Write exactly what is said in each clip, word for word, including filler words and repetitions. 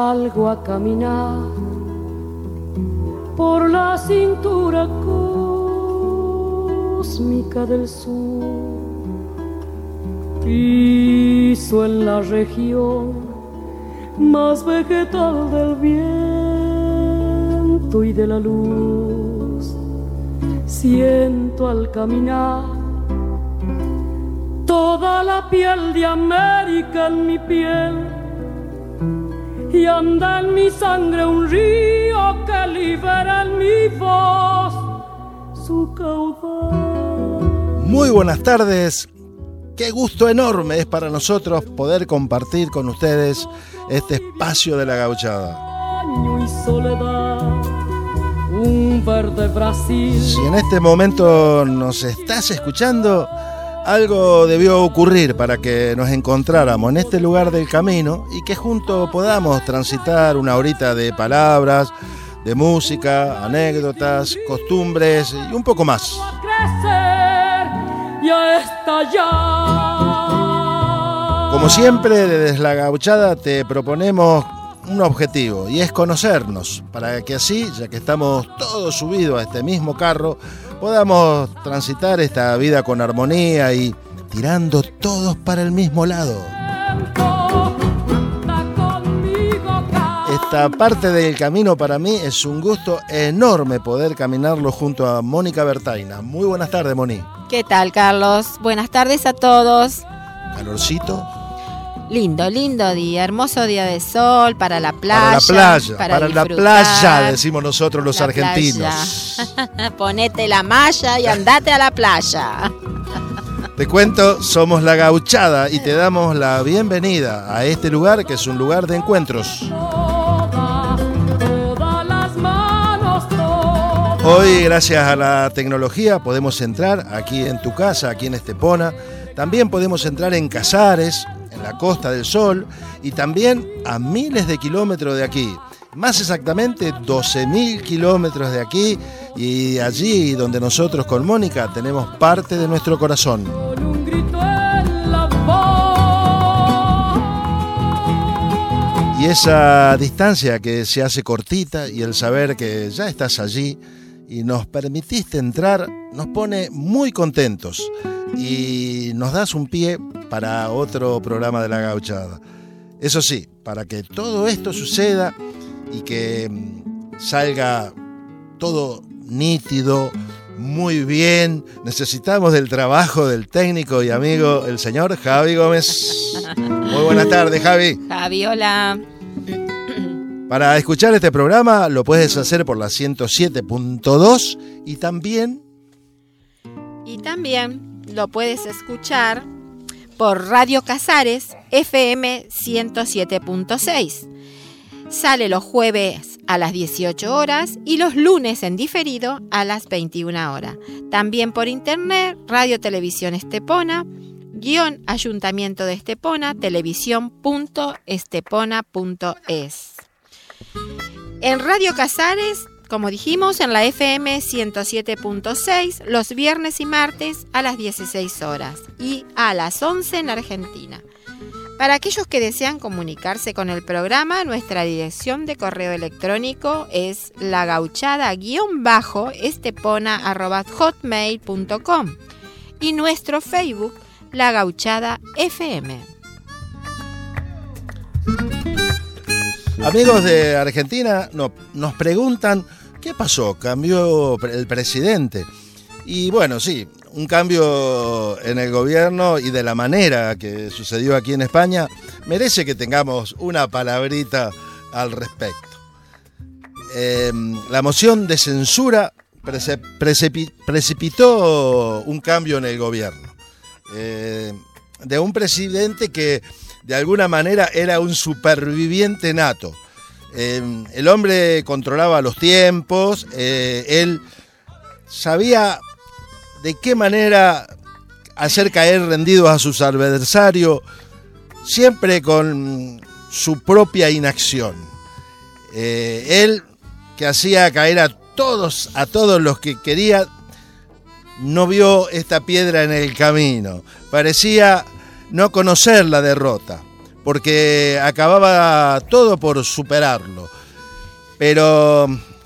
salgo a caminar por la cintura cósmica del sur. Piso en la región más vegetal del viento y de la luz. Siento al caminar toda la piel de América en mi piel, y anda en mi sangre un río que libera en mi voz su caudal. Muy buenas tardes. Qué gusto enorme es para nosotros poder compartir con ustedes este espacio de la Gauchada. Y soledad, un verde Brasil. Si en este momento nos estás escuchando, algo debió ocurrir para que nos encontráramos en este lugar del camino y que juntos podamos transitar una horita de palabras, de música, anécdotas, costumbres y un poco más. Como siempre, desde la Gauchada te proponemos un objetivo, y es conocernos, para que así, ya que estamos todos subidos a este mismo carro, podamos transitar esta vida con armonía y tirando todos para el mismo lado. Esta parte del camino para mí es un gusto enorme poder caminarlo junto a Mónica Bertaina. Muy buenas tardes, Moni. ¿Qué tal, Carlos? Buenas tardes a todos. ¿Calorcito? Lindo, lindo día, hermoso día de sol para la playa. Para la playa, para, para la playa, decimos nosotros los la argentinos. Ponete la malla y andate a la playa. Te cuento, somos La Gauchada y te damos la bienvenida a este lugar que es un lugar de encuentros. Hoy, gracias a la tecnología, podemos entrar aquí en tu casa, aquí en Estepona. También podemos entrar en Casares, en la Costa del Sol, y también a miles de kilómetros de aquí. Más exactamente doce mil kilómetros de aquí, y allí donde nosotros con Mónica tenemos parte de nuestro corazón. Y esa distancia que se hace cortita y el saber que ya estás allí y nos permitiste entrar nos pone muy contentos y nos das un pie para otro programa de La Gauchada. Eso sí, para que todo esto suceda y que salga todo nítido, muy bien, necesitamos del trabajo del técnico y amigo, el señor Javi Gómez. Muy buenas tardes, Javi. Javi, hola. Para escuchar este programa lo puedes hacer por la ciento siete punto dos y también... Y también lo puedes escuchar por Radio Casares F M ciento siete punto seis. Sale los jueves a las dieciocho horas y los lunes en diferido a las veintiuna horas. También por internet, Radio Televisión Estepona, guión Ayuntamiento de Estepona, televisión punto estepona punto es. En Radio Casares, como dijimos, en la F M ciento siete punto seis, los viernes y martes a las dieciséis horas y a las once en Argentina. Para aquellos que desean comunicarse con el programa, nuestra dirección de correo electrónico es lagauchada-estepona arroba hotmail punto com y nuestro Facebook, La Gauchada F M. Amigos de Argentina no, nos preguntan ¿qué pasó? ¿Cambió el presidente? Y bueno, sí, un cambio en el gobierno y de la manera que sucedió aquí en España merece que tengamos una palabrita al respecto. Eh, la moción de censura prece, precepi, precipitó un cambio en el gobierno. Eh, de un presidente que de alguna manera era un superviviente nato. Eh, el hombre controlaba los tiempos, eh, él sabía de qué manera hacer caer rendidos a sus adversarios, siempre con su propia inacción. Eh, él, que hacía caer a todos, a todos los que quería, no vio esta piedra en el camino. Parecía no conocer la derrota. porque acababa todo por superarlo. Pero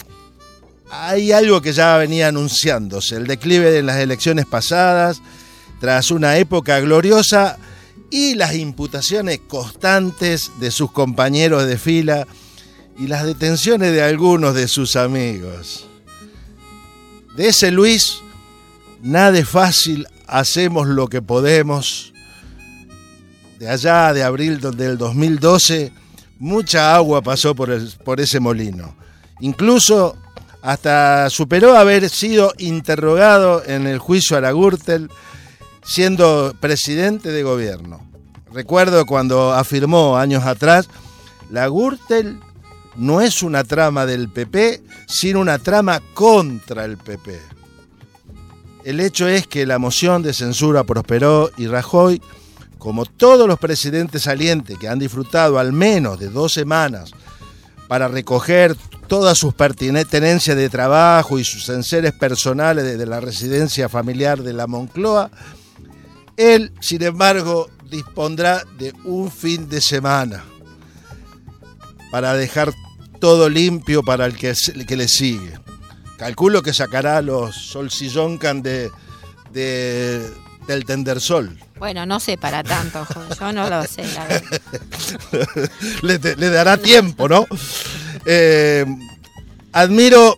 hay algo que ya venía anunciándose, el declive de las elecciones pasadas, tras una época gloriosa, y las imputaciones constantes de sus compañeros de fila y las detenciones de algunos de sus amigos. De ese Luis, nada es fácil, hacemos lo que podemos. De allá de abril del dos mil doce, mucha agua pasó por, el, por ese molino. Incluso hasta superó haber sido interrogado en el juicio a la Gürtel, siendo presidente de gobierno. Recuerdo cuando afirmó años atrás, la Gürtel no es una trama del P P, sino una trama contra el P P. El hecho es que la moción de censura prosperó y Rajoy, como todos los presidentes salientes que han disfrutado al menos de dos semanas para recoger todas sus pertenencias de trabajo y sus enseres personales desde la residencia familiar de la Moncloa, él, sin embargo, dispondrá de un fin de semana para dejar todo limpio para el que, el que le sigue. Calculo que sacará los Solsilloncan de, de, del Tendersol. Bueno, no sé para tanto, yo no lo sé, la verdad. le, le dará tiempo, ¿no? Eh, admiro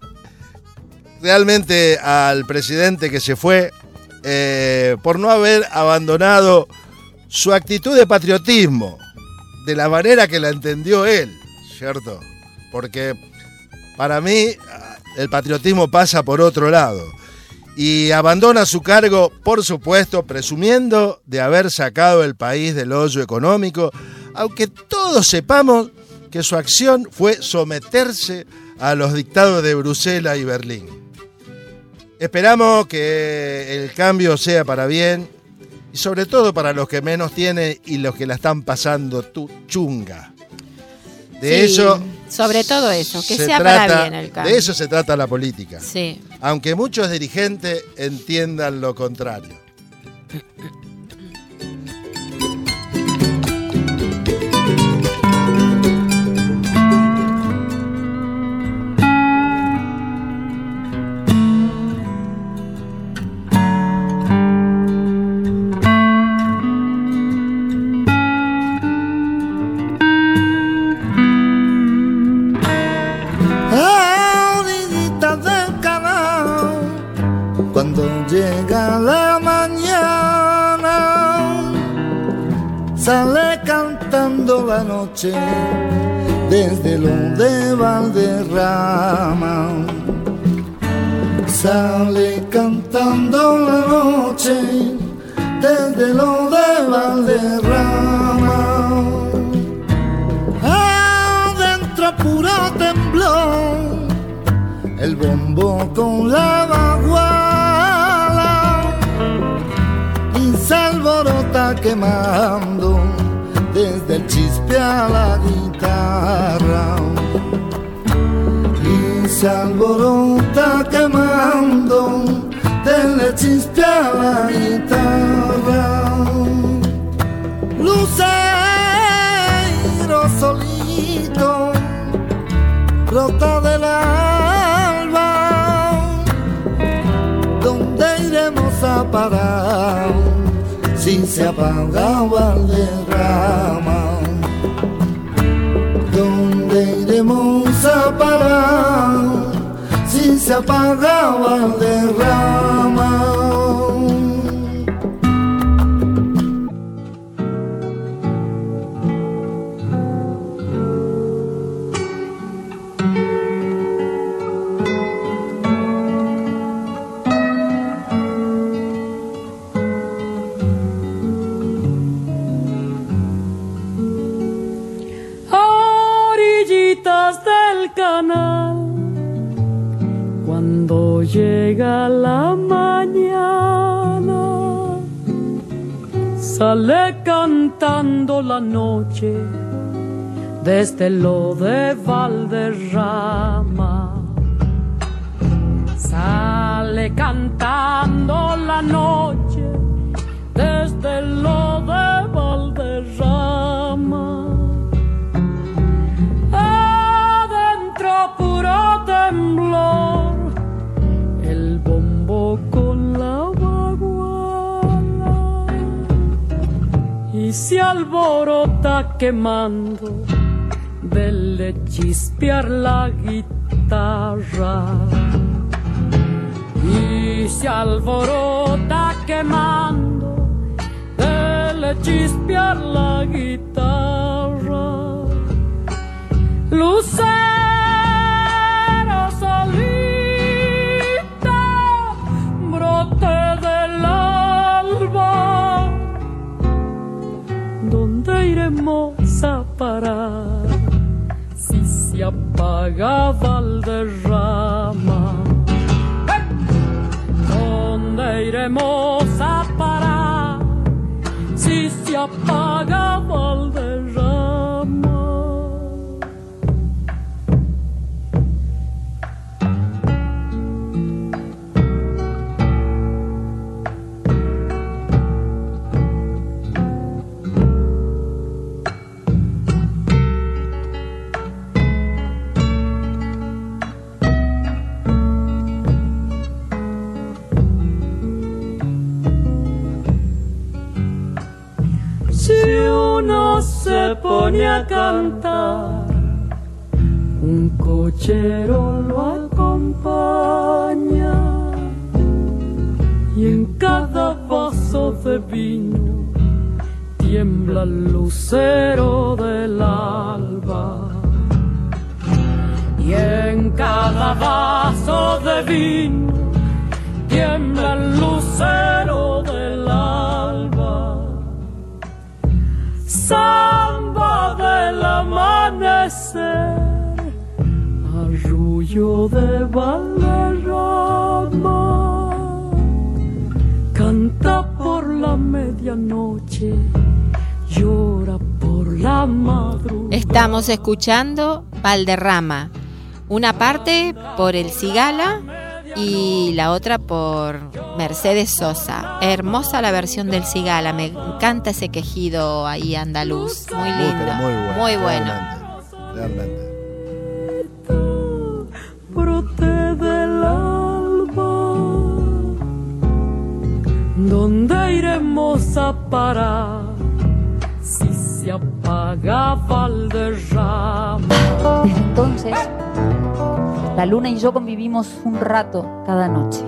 realmente al presidente que se fue eh, por no haber abandonado su actitud de patriotismo de la manera que la entendió él, ¿cierto? Porque para mí el patriotismo pasa por otro lado. Y abandona su cargo, por supuesto, presumiendo de haber sacado el país del hoyo económico, aunque todos sepamos que su acción fue someterse a los dictados de Bruselas y Berlín. Esperamos que el cambio sea para bien, y sobre todo para los que menos tienen y los que la están pasando tu chunga. De sí, eso... Sobre todo eso, que sea trata, para bien el cambio. De eso se trata la política. Sí. Aunque muchos dirigentes entiendan lo contrario. Llega la mañana, sale cantando la noche desde lo de Valderrama. Sale cantando la noche desde lo de Valderrama. Adentro puro temblor, el bombo con la baguala. Se alborota quemando desde el chispe a la guitarra. Y se alborota quemando desde el chispe a la guitarra. Lucero solito brota del alba. ¿Dónde iremos a parar si se apaga Valderrama? ¿Dónde iremos a parar si se apaga Valderrama? Cuando llega la mañana, sale cantando la noche desde lo de Valderrama. Sale cantando la noche desde lo de Valderrama. temblor, el bombo con la baguala y se alborota quemando del chispear la guitarra. Y se alborota quemando del chispear la guitarra. Lucero solita, brote del alba, ¿dónde iremos a parar si se apaga Valderrama? ¿Dónde iremos a parar si se apaga Valderrama? Se pone a cantar, un cochero lo acompaña y en cada vaso de vino tiembla el lucero del alba. Y en cada vaso de vino tiembla el lucero del alba. Samba del amanecer, arrullo de Valderrama, canta por la medianoche, llora por la madrugada. Estamos escuchando Valderrama, una parte por el Cigala y la otra por Mercedes Sosa. Hermosa la versión del Cigala, me encanta ese quejido ahí andaluz, muy lindo, muy, pero muy bueno, muy bueno. Realmente, realmente. Brote del alba, ¿dónde iremos a parar si se apaga Valderrama? Desde entonces, la luna y yo convivimos un rato cada noche.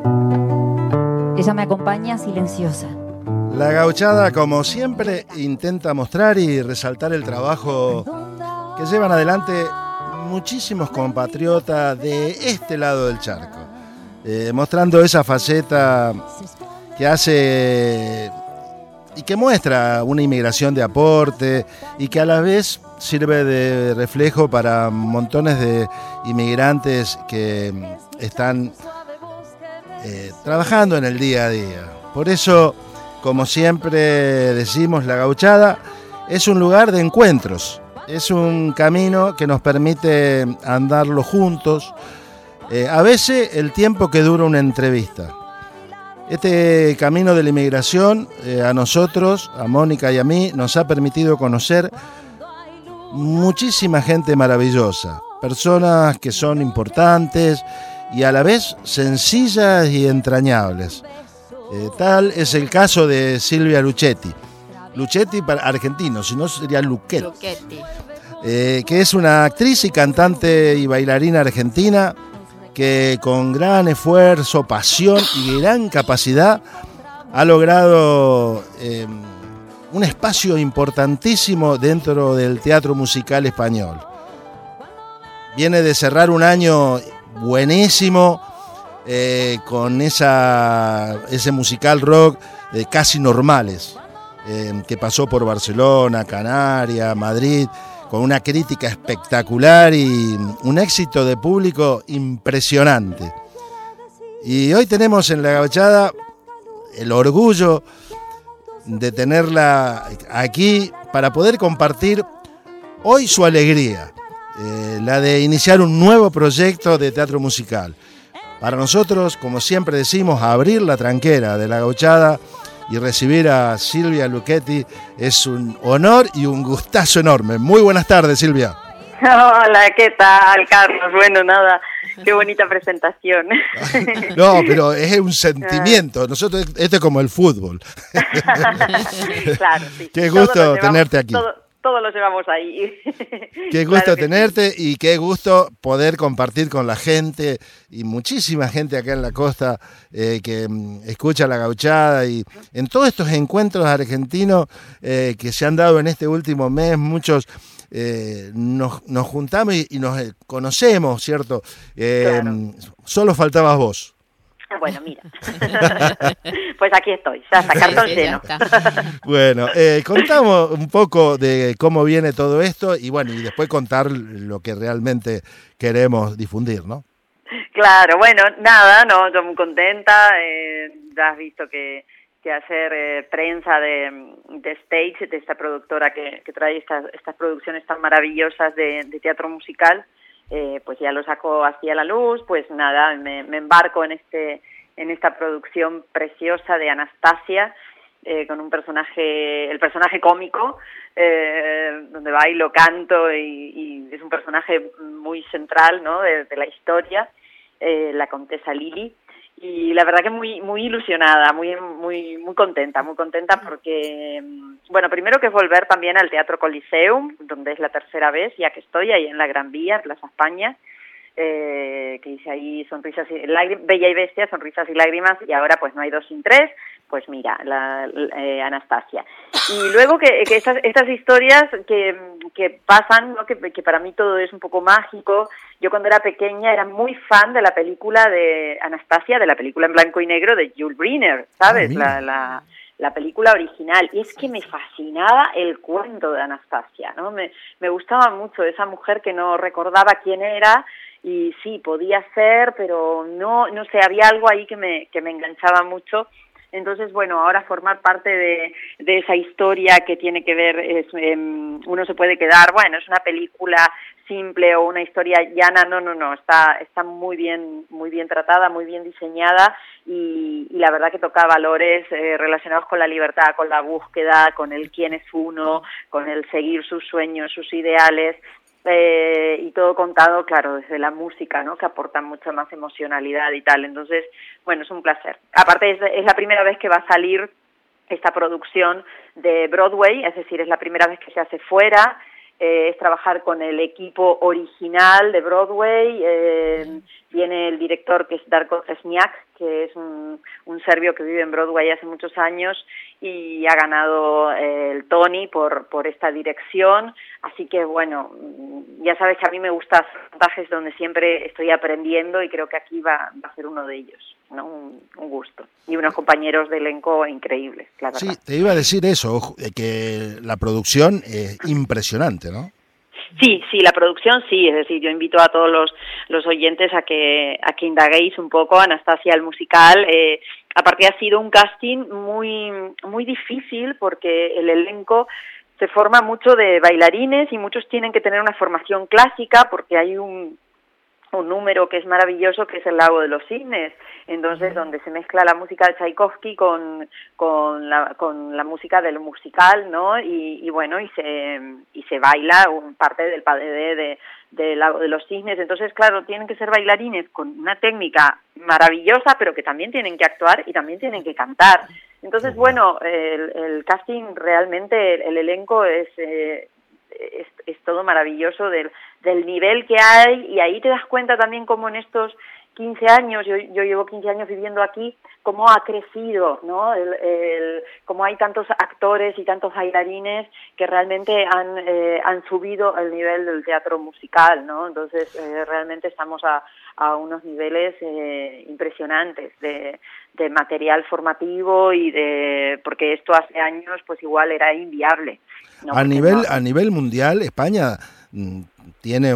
Ella me acompaña silenciosa. La Gauchada, como siempre, intenta mostrar y resaltar el trabajo que llevan adelante muchísimos compatriotas de este lado del charco, eh, mostrando esa faceta que hace y que muestra una inmigración de aporte y que a la vez sirve de reflejo para montones de inmigrantes que están eh, trabajando en el día a día. Por eso, como siempre decimos, la Gauchada es un lugar de encuentros, es un camino que nos permite andarlo juntos, eh, a veces el tiempo que dura una entrevista. Este camino de la inmigración eh, a nosotros, a Mónica y a mí, nos ha permitido conocer muchísima gente maravillosa, personas que son importantes y a la vez sencillas y entrañables. Eh, tal es el caso de Silvia Luchetti. Luchetti para argentino, si no sería Luchetti. Luchetti. Eh, que es una actriz y cantante y bailarina argentina que con gran esfuerzo, pasión y gran capacidad ha logrado eh, un espacio importantísimo dentro del teatro musical español. Viene de cerrar un año buenísimo eh, con esa, ese musical rock de Casi Normales, eh, que pasó por Barcelona, Canarias, Madrid, con una crítica espectacular y un éxito de público impresionante. Y hoy tenemos en La Gauchada el orgullo de tenerla aquí para poder compartir hoy su alegría, eh, la de iniciar un nuevo proyecto de teatro musical. Para nosotros, como siempre decimos, abrir la tranquera de La Gauchada y recibir a Silvia Luchetti es un honor y un gustazo enorme. Muy buenas tardes, Silvia. Hola, ¿qué tal, Carlos? Bueno, nada, qué bonita presentación. No, pero es un sentimiento. Nosotros, esto es como el fútbol. Claro, sí. Qué gusto llevamos, tenerte aquí. Todo, todo lo llevamos ahí. Qué gusto Claro que tenerte sí. Y qué gusto poder compartir con la gente y muchísima gente acá en la costa eh, que mm, escucha La Gauchada y en todos estos encuentros argentinos eh, que se han dado en este último mes, muchos eh, nos, nos juntamos y, y nos conocemos, ¿cierto? Eh, Claro. Solo faltabas vos. Bueno, mira. Pues aquí estoy, ya está, cartón Sí, sí, ya lleno. está. Bueno, eh, contamos un poco de cómo viene todo esto y bueno, y después contar lo que realmente queremos difundir, ¿no? Claro, bueno, nada, no, yo muy contenta, eh, ya has visto que, que hacer eh, prensa de, de Stage, de esta productora que, que trae estas, estas producciones tan maravillosas de, de teatro musical, eh, pues ya lo saco así a la luz, pues nada, me, me embarco en este en esta producción preciosa de Anastasia, eh, con un personaje, el personaje cómico, eh, donde bailo, canto y, y es un personaje muy central, ¿no?, de, de la historia, eh, la Contesa Lili. Y la verdad que muy muy ilusionada, muy muy muy contenta, muy contenta porque, bueno, primero que es volver también al Teatro Coliseum, donde es la tercera vez, ya que estoy ahí en la Gran Vía, en Plaza España, eh, que hice ahí Sonrisas y Lágrimas, Bella y Bestia, Sonrisas y Lágrimas, y ahora pues No hay dos sin tres, pues mira, la, la eh, Anastasia. Y luego que, que estas, estas historias que, que pasan, ¿no?, que, que para mí todo es un poco mágico. Yo cuando era pequeña era muy fan de la película de Anastasia, de la película en blanco y negro de Jules Briner, ¿sabes? Ah, la, la, la película original. Y es que me fascinaba el cuento de Anastasia, ¿no? Me, me gustaba mucho esa mujer que no recordaba quién era y sí, podía ser, pero no, no sé, había algo ahí que me, que me enganchaba mucho. Entonces, bueno, ahora formar parte de, de esa historia que tiene que ver, es, eh, uno se puede quedar, bueno, es una película simple o una historia llana, no, no, no, está está muy bien muy bien tratada, muy bien diseñada y, y la verdad que toca valores eh, relacionados con la libertad, con la búsqueda, con el quién es uno, con el seguir sus sueños, sus ideales. Eh, y todo contado, claro, desde la música, ¿no?, que aporta mucha más emocionalidad y tal. Entonces, bueno, es un placer. Aparte, es, es la primera vez que va a salir esta producción de Broadway, es decir, es la primera vez que se hace fuera, eh, es trabajar con el equipo original de Broadway, eh, viene el director que es Darko Tresniak, que es un, un serbio que vive en Broadway hace muchos años y ha ganado eh, el Tony por, por esta dirección, así que bueno, ya sabes que a mí me gustan montajes donde siempre estoy aprendiendo y creo que aquí va, va a ser uno de ellos, ¿no? Un, un gusto. Y unos compañeros de elenco increíbles, la verdad. Sí, te iba a decir eso, que la producción es impresionante, ¿no? Sí, sí, la producción sí, es decir, yo invito a todos los, los oyentes a que a que indaguéis un poco Anastasia el musical. Eh, aparte ha sido un casting muy muy difícil porque el elenco se forma mucho de bailarines y muchos tienen que tener una formación clásica porque hay un un número que es maravilloso, que es el Lago de los Cisnes, entonces donde se mezcla la música de Tchaikovsky con con la con la música del musical, ¿no? Y, y bueno, y se y se baila un parte del padedé de del Lago de los Cisnes, entonces claro, tienen que ser bailarines con una técnica maravillosa, pero que también tienen que actuar y también tienen que cantar. Entonces, bueno, el, el casting realmente, el, el elenco es eh, Es, es todo maravilloso del, del nivel que hay y ahí te das cuenta también cómo en estos quince años, yo, yo llevo quince años viviendo aquí, cómo ha crecido, ¿no? El, el, cómo hay tantos actores y tantos bailarines que realmente han, eh, han subido el nivel del teatro musical, ¿no? Entonces eh, realmente estamos a, a unos niveles eh, impresionantes de, de material formativo y de, porque esto hace años pues igual era inviable. No, a nivel no. a nivel mundial, España mm, tiene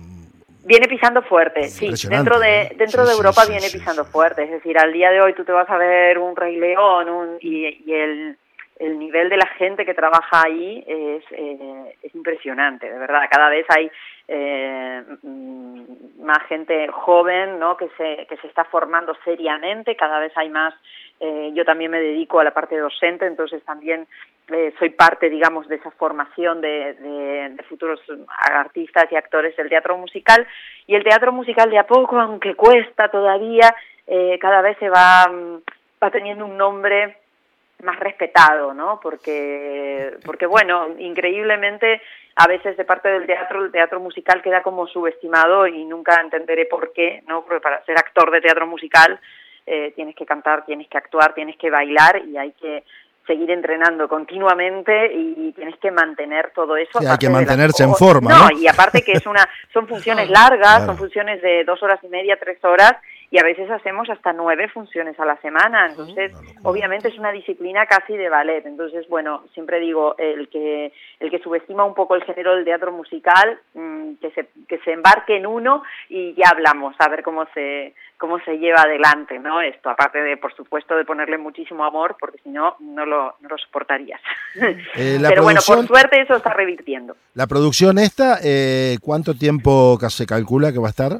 viene pisando fuerte, sí. Dentro de dentro sí, de Europa sí, sí, viene sí, pisando sí. fuerte. Es decir, al día de hoy tú te vas a ver un Rey León un, y, y el, el nivel de la gente que trabaja ahí es, eh, es impresionante, de verdad. Cada vez hay eh, más gente joven, ¿no? que se que se está formando seriamente, cada vez hay más. Eh, yo también me dedico a la parte docente, entonces también eh, soy parte, digamos, de esa formación de, de, de futuros artistas y actores del teatro musical, y el teatro musical de a poco, aunque cuesta todavía, eh, cada vez se va, va teniendo un nombre más respetado, ¿no? Porque, porque bueno, increíblemente a veces de parte del teatro, el teatro musical queda como subestimado y nunca entenderé por qué, ¿no? Porque para ser actor de teatro musical eh, tienes que cantar, tienes que actuar, tienes que bailar y hay que seguir entrenando continuamente y tienes que mantener todo eso. Sí, hay que mantenerse las... en forma, no, ¿no? Y aparte que es una, son funciones largas, claro. Son funciones de dos horas y media, tres horas, y a veces hacemos hasta nueve funciones a la semana, entonces obviamente es una disciplina casi de ballet. Entonces, bueno, siempre digo, el que el que subestima un poco el género del teatro musical, mmm, que se que se embarque en uno y ya hablamos, a ver cómo se cómo se lleva adelante, ¿no? Esto, aparte de, por supuesto, de ponerle muchísimo amor, porque si no, no lo, no lo soportarías. Eh, la Pero bueno, por producción- suerte eso está revirtiendo. La producción esta, eh, ¿cuánto tiempo ca- se calcula que va a estar?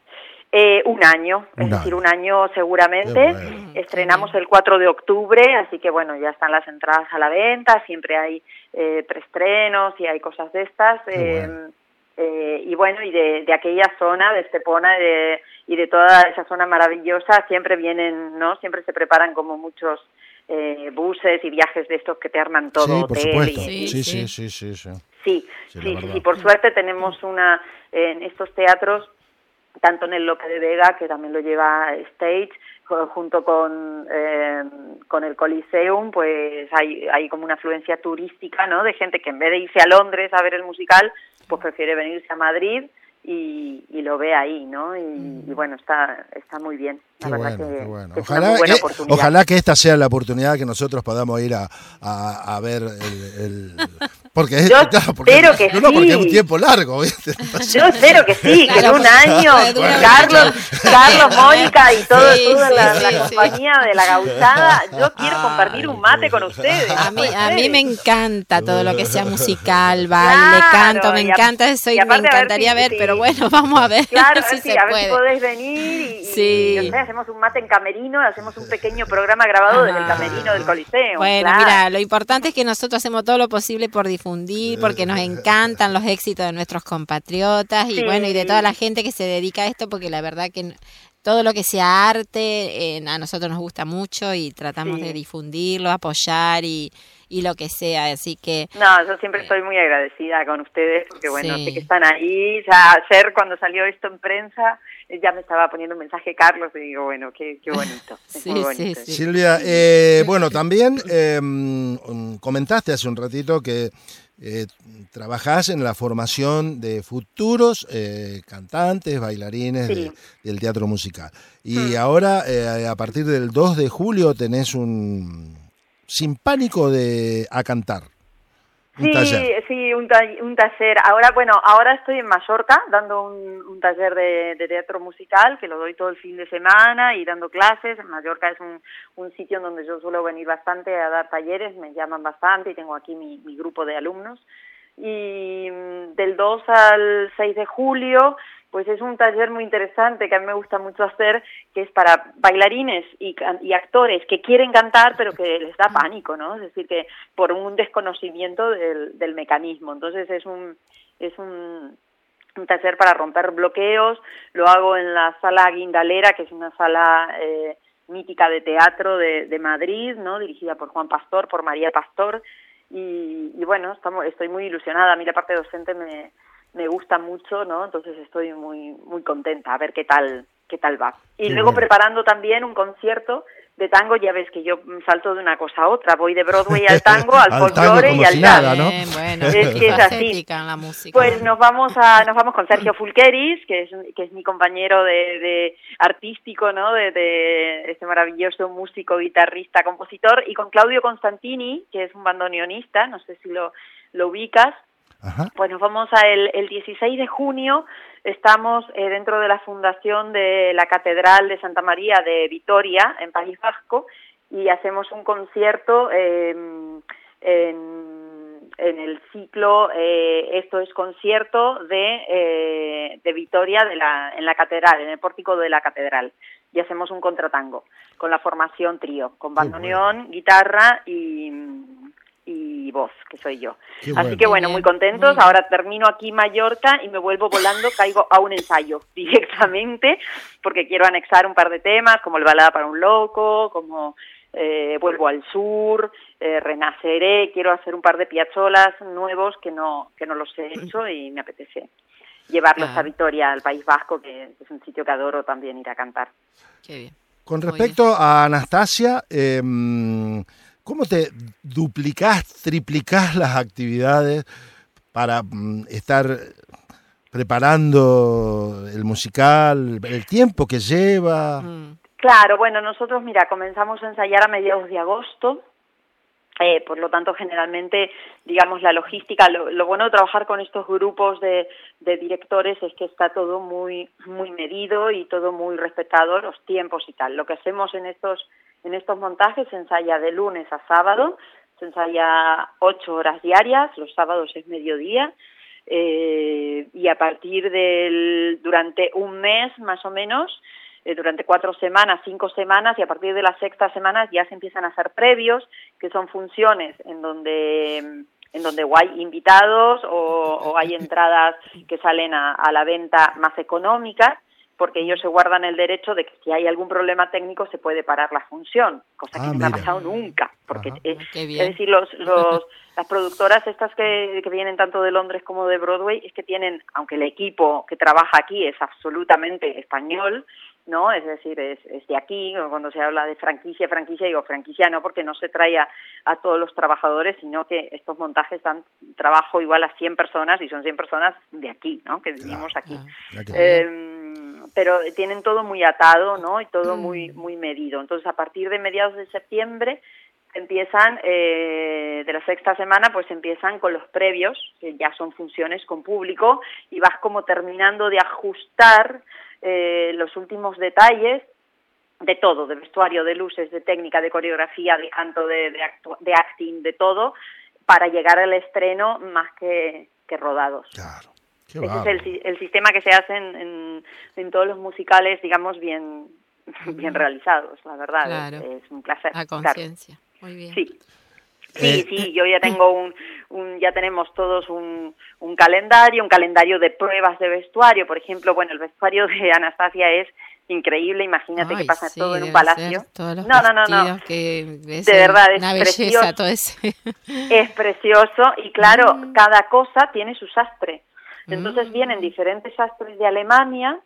Eh, un año, Un es decir, año. un año seguramente. Qué bueno. Estrenamos el cuatro de octubre, así que bueno, ya están las entradas a la venta, siempre hay eh, preestrenos y hay cosas de estas. Qué eh, bueno. eh, y bueno, y de, de aquella zona, de Estepona y de, y de toda esa zona maravillosa, siempre vienen, ¿no? Siempre se preparan como muchos eh, buses y viajes de estos que te arman todo, Sí, por hotel supuesto. y- Sí, Sí, sí, sí. sí, sí, sí. Sí, Sí, la sí, sí, verdad. sí, por suerte tenemos una, en estos teatros, tanto en el Lope de Vega, que también lo lleva Stage, jo- junto con, eh, con el Coliseum, pues hay, hay como una afluencia turística, ¿no? De gente que en vez de irse a Londres a ver el musical, pues prefiere venirse a Madrid y, y lo ve ahí, ¿no? Y, y bueno, está está muy bien. La Qué verdad bueno, que, qué bueno. que es una Ojalá, muy buena eh, oportunidad. ojalá que esta sea la oportunidad que nosotros podamos ir a, a, a ver el... el- porque es, Yo claro, porque, espero que no, no, porque es un sí. tiempo largo, ¿viste? Entonces, Yo espero que sí, que en Claro, un año porque dura Carlos, mucho. Carlos, Mónica y todo, Sí, toda sí, la, sí, la sí. compañía de la gauchada, yo quiero compartir un mate con ustedes. A mí, a mí Ustedes. me encanta todo lo que sea musical, baile, Claro, canto, me y a- encanta eso y, y me aparte a ver encantaría si- ver, sí. pero bueno, vamos a ver Claro, si sí, se a ver si puede. podéis venir y, Sí. y, yo sé, hacemos un mate en camerino, hacemos un pequeño programa grabado desde el Ah. camerino del Coliseo. Bueno, claro. mira, lo importante es que nosotros hacemos todo lo posible por difundir, porque nos encantan los éxitos de nuestros compatriotas y Sí. bueno, y de toda la gente que se dedica a esto, porque la verdad que n- todo lo que sea arte eh, a nosotros nos gusta mucho y tratamos Sí. de difundirlo, apoyar y, y lo que sea, así que No, yo siempre estoy muy agradecida con ustedes porque, bueno, Sí. sé que están ahí. Ya ayer cuando salió esto en prensa, eh, ya me estaba poniendo un mensaje Carlos y digo, bueno, qué, qué bonito. Es Sí, muy sí, bonito. sí. Silvia, eh, bueno, también eh, mm, comentaste hace un ratito que eh, trabajás en la formación de futuros eh, cantantes, bailarines Sí. de- del teatro musical. Y Mm. ahora, eh, a partir del dos de julio, tenés un Sin Pánico de a Cantar. Un Sí, taller. sí, un, ta- un taller. Ahora, bueno, ahora estoy en Mallorca dando un, un taller de, de teatro musical que lo doy todo el fin de semana y dando clases. En Mallorca es un, un sitio en donde yo suelo venir bastante a dar talleres, me llaman bastante y tengo aquí mi, mi grupo de alumnos. Y mm, del dos al seis de julio, pues es un taller muy interesante que a mí me gusta mucho hacer, que es para bailarines y, can- y actores que quieren cantar pero que les da pánico, ¿no? Es decir, que por un desconocimiento del, del mecanismo. Entonces es un es un, un taller para romper bloqueos. Lo hago en la Sala Guindalera, que es una sala eh, mítica de teatro de, de Madrid, ¿no? Dirigida por Juan Pastor, por María Pastor. Y, y bueno, estamos, estoy muy ilusionada. A mí la parte docente me me gusta mucho, ¿no? Entonces estoy muy muy contenta a ver qué tal qué tal va. Y Qué luego bueno. preparando también un concierto de tango. Ya ves que yo salto de una cosa a otra, voy de Broadway al tango, al Al tango folclore como y al si jazz. nada, ¿no? Bien, bueno, Es que es así. multifacética en la música. Pues nos vamos a nos vamos con Sergio Fulqueris, que es que es mi compañero de, de artístico, ¿no? De, de este maravilloso músico, guitarrista, compositor, y con Claudio Constantini, que es un bandoneonista, no sé si lo lo ubicas. Ajá. Pues nos vamos a el, el dieciséis de junio, estamos eh, dentro de la fundación de la Catedral de Santa María de Vitoria, en País Vasco, y hacemos un concierto eh, en, en el ciclo eh, Esto es concierto de, eh, de Vitoria de la, en la catedral, en el pórtico de la catedral. Y hacemos un contratango con la formación trío, con bandoneón, bueno. guitarra y, y voz, que soy yo. Qué Así bueno. que bueno, muy contentos. Muy Ahora termino aquí Mallorca y me vuelvo volando, caigo a un ensayo directamente, porque quiero anexar un par de temas, como el Balada para un loco, como eh, Vuelvo al sur, eh, Renaceré. Quiero hacer un par de piazzolas nuevos que no, que no los he hecho y me apetece llevarlos ah. a Vitoria, al País Vasco, que es un sitio que adoro también ir a cantar. Qué bien. Con respecto bien. a Anastasia, eh, ¿cómo te duplicás, triplicás las actividades para mm, estar preparando el musical, el tiempo que lleva? Mm. Claro, bueno, nosotros, mira, comenzamos a ensayar a mediados de agosto. Eh, por lo tanto, generalmente, digamos, la logística, lo, lo bueno de trabajar con estos grupos de, de directores es que está todo muy muy medido y todo muy respetado, los tiempos y tal. Lo que hacemos en estos en estos montajes se ensaya de lunes a sábado, se ensaya ocho horas diarias, los sábados es mediodía, eh, y a partir del, durante un mes más o menos, durante cuatro semanas, cinco semanas, y a partir de la sexta semana ya se empiezan a hacer previos, que son funciones en donde en donde o hay invitados o, o hay entradas que salen a, a la venta más económicas, porque ellos se guardan el derecho de que si hay algún problema técnico se puede parar la función, cosa que ah, no me ha pasado nunca, porque es, es decir, los, los las productoras estas que, que vienen tanto de Londres como de Broadway, es que tienen, aunque el equipo que trabaja aquí es absolutamente español, ¿no? Es decir, es, es de aquí. Cuando se habla de franquicia, franquicia, digo franquicia no porque no se trae a, a todos los trabajadores, sino que estos montajes dan trabajo igual a cien personas y son cien personas de aquí, ¿no? Que vivimos aquí. Claro, claro. Eh, pero tienen todo muy atado, ¿no? Y todo muy muy medido. Entonces, a partir de mediados de septiembre empiezan, eh, de la sexta semana, pues empiezan con los previos, que ya son funciones con público, y vas como terminando de ajustar eh, los últimos detalles de todo, de vestuario, de luces, de técnica, de coreografía, de canto, de, de, actu- de acting, de todo, para llegar al estreno más que, que rodados. Claro. Ese es el, el sistema que se hace en, en, en todos los musicales, digamos, bien, bien realizados, la verdad. Claro. Es, es un placer. A conciencia. Claro. Muy bien. Sí. Sí, sí, yo ya tengo un, un ya tenemos todos un, un calendario, un calendario de pruebas de vestuario. Por ejemplo, bueno, el vestuario de Anastasia es increíble, imagínate Ay, que pasa sí, todo en un palacio. Todos los no, no, no, no. Que es de verdad es una precioso. Belleza, todo ese. Es precioso y claro, mm. cada cosa tiene su sastre. Entonces mm. vienen diferentes sastres de Alemania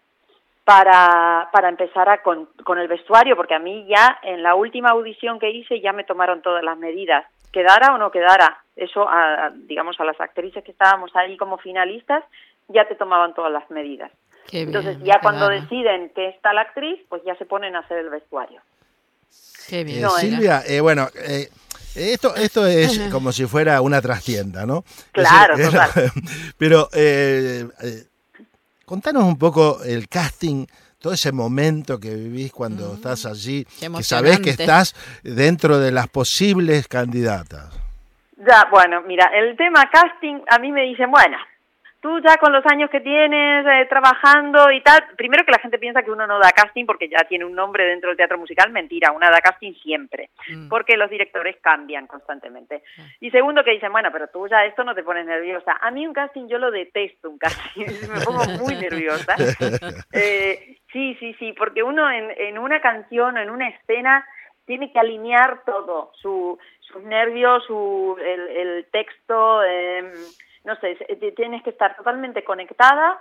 para para empezar a con, con el vestuario, porque a mí ya en la última audición que hice ya me tomaron todas las medidas, quedara o no quedara, eso a, a, digamos a las actrices que estábamos ahí como finalistas ya te tomaban todas las medidas. Qué Entonces bien, ya cuando claro. deciden que está la actriz, pues ya se ponen a hacer el vestuario. Qué bien. Eh, Silvia, eh, bueno, eh, esto esto es como si fuera una trastienda, ¿no? Claro, es, total. Pero eh, eh, contanos un poco el casting, todo ese momento que vivís cuando mm, estás allí, que sabés que estás dentro de las posibles candidatas. Ya, bueno, mira, el tema casting, a mí me dicen, bueno, tú ya con los años que tienes eh, trabajando y tal, primero que la gente piensa que uno no da casting porque ya tiene un nombre dentro del teatro musical, mentira, uno da casting siempre, mm. porque los directores cambian constantemente. Mm. Y segundo que dicen, bueno, pero tú ya esto no te pones nerviosa. A mí un casting yo lo detesto, un casting, me pongo muy nerviosa. Eh, sí, sí, sí, porque uno en, en una canción o en una escena tiene que alinear todo, su, sus nervios, su, el, el texto... Eh, no sé, tienes que estar totalmente conectada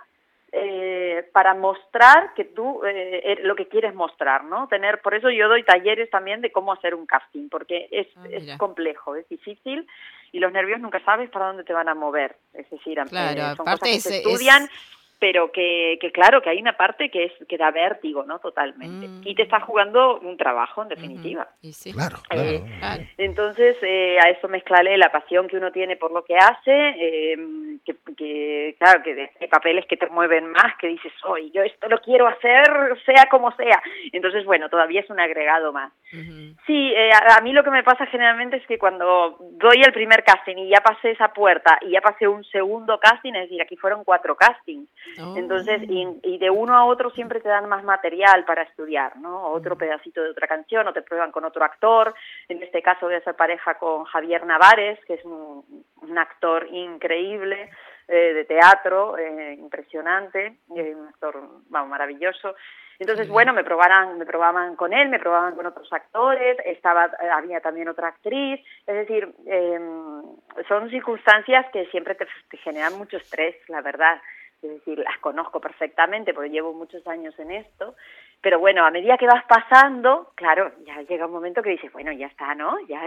eh, para mostrar que tú eh, lo que quieres mostrar, ¿no? Tener, por eso yo doy talleres también de cómo hacer un casting, porque es, ah, es complejo, es difícil y los nervios nunca sabes para dónde te van a mover. Es decir, claro, eh, son aparte cosas que es, se estudian, es... pero que, que claro, que hay una parte que es que da vértigo, ¿no? Totalmente. Mm. Y te estás jugando un trabajo, en definitiva. Mm. Y sí. Claro, claro. Eh, claro. Entonces, eh, a eso mezclarle la pasión que uno tiene por lo que hace, eh, que, que claro, que hay papeles que te mueven más, que dices, oye, yo esto lo quiero hacer, sea como sea. Entonces, bueno, todavía es un agregado más. Uh-huh. Sí, eh, a, a mí lo que me pasa generalmente es que cuando doy el primer casting y ya pasé esa puerta y ya pasé un segundo casting, es decir, aquí fueron cuatro castings. Oh. Entonces, y, y de uno a otro siempre te dan más material para estudiar, ¿no? Otro pedacito de otra canción, o te prueban con otro actor. En este caso voy a hacer pareja con Javier Navares, que es un, un actor increíble, eh, de teatro, eh, impresionante, eh, un actor, vamos, maravilloso. Entonces, sí. bueno, me probaran, me probaban con él, me probaban con otros actores, estaba, había también otra actriz, es decir, eh, son circunstancias que siempre te, te generan mucho estrés, la verdad. Es decir, las conozco perfectamente porque llevo muchos años en esto, pero bueno, a medida que vas pasando, claro, ya llega un momento que dices, bueno, ya está, ¿no? Ya,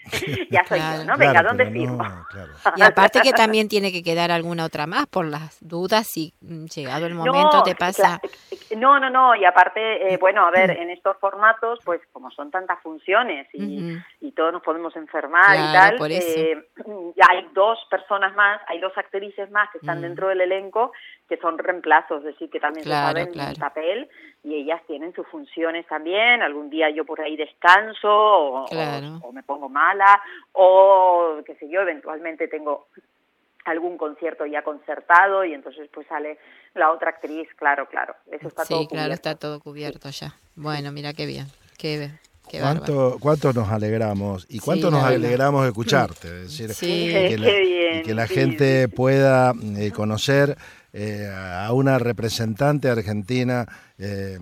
ya soy claro, yo, ¿no? Venga, claro, ¿dónde firmo? No, claro. Y aparte que también tiene que quedar alguna otra más por las dudas si llegado el momento no, te pasa... No, no, no, y aparte, eh, bueno, a ver, en estos formatos, pues como son tantas funciones y, uh-huh. y todos nos podemos enfermar claro, y tal, por eso. Eh, ya hay dos personas más, hay dos actrices más que están uh-huh. dentro del elenco que son reemplazos, es decir, que también claro, se saben claro. el papel y ellas tienen sus funciones también. Algún día yo por ahí descanso o, claro. o, o me pongo mala o, qué sé yo, eventualmente tengo algún concierto ya concertado y entonces pues sale la otra actriz, claro, claro, eso está sí, todo cubierto. Sí, claro, está todo cubierto ya. Bueno, mira qué bien, qué, qué ¿Cuánto, cuánto nos alegramos y cuánto sí, nos alegramos de escucharte, es decir, sí. que, la, bien, y que la sí, gente sí. pueda eh, conocer eh, a una representante argentina eh,